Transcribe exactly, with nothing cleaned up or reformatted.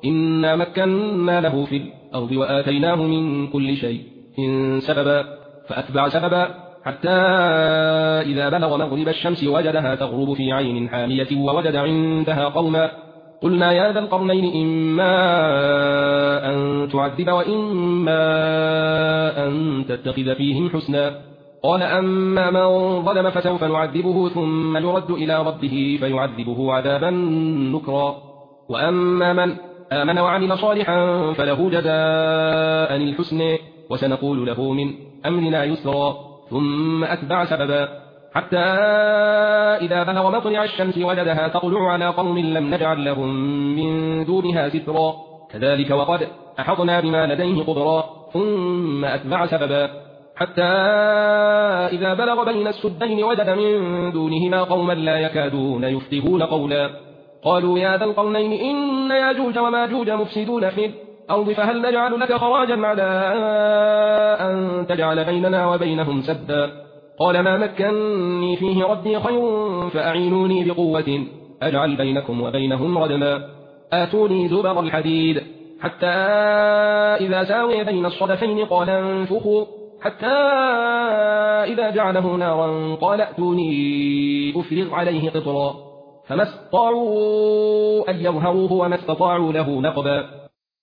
إنا مكنا له في الأرض وآتيناه من كل شيء إن سببا فأتبع سببا حتى إذا بلغ مغرب الشمس وجدها تغرب في عين حامية ووجد عندها قوما قلنا يا ذا القرنين إما أن تعذب وإما أن تتخذ فيهم حسنا قال أما من ظلم فسوف نعذبه ثم يرد إلى ربه فيعذبه عذابا نكرا وأما من آمن وعمل صالحا فله جزاء الحسن وسنقول له من أمرنا يسرا ثم أتبع سببا حتى إذا بلغ مطلع الشمس وجدها تطلع على قوم لم نجعل لهم من دونها سترا كذلك وقد أحطنا بما لديه قدرا ثم أتبع سببا حتى إذا بلغ بين السدين وجد من دونهما قوما لا يكادون يفقهون قولا قالوا يا ذا القرنين إن ياجوج وماجوج مفسدون في الأرض فهل نجعل لك خراجا على أن تجعل بيننا وبينهم سدا قال ما مكنني فيه ربي خير فأعينوني بقوة أجعل بينكم وبينهم ردما آتوني زبر الحديد حتى إذا ساوي بين الصدفين قال انفخوا حتى إذا جعله نارا قال ائتوني أفرغ عليه قطرا فما استطاعوا أن يظهروه وما استطاعوا له نقبا